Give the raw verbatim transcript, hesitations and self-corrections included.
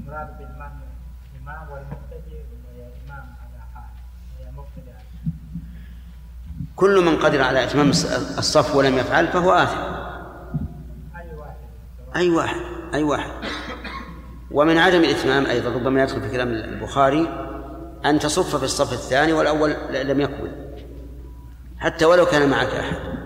المراد بالإمام إمام والمقتدي وإمام على حال مقتدي. كل من قدر على إتمام الصف ولم يفعل فهو آثم. أي واحد أي واحد أي واحد. ومن عدم الإتمام أيضا ربما يدخل في كلام البخاري أن تصف في الصف الثاني والأول لم يقبل حتى ولو كان معك أحد.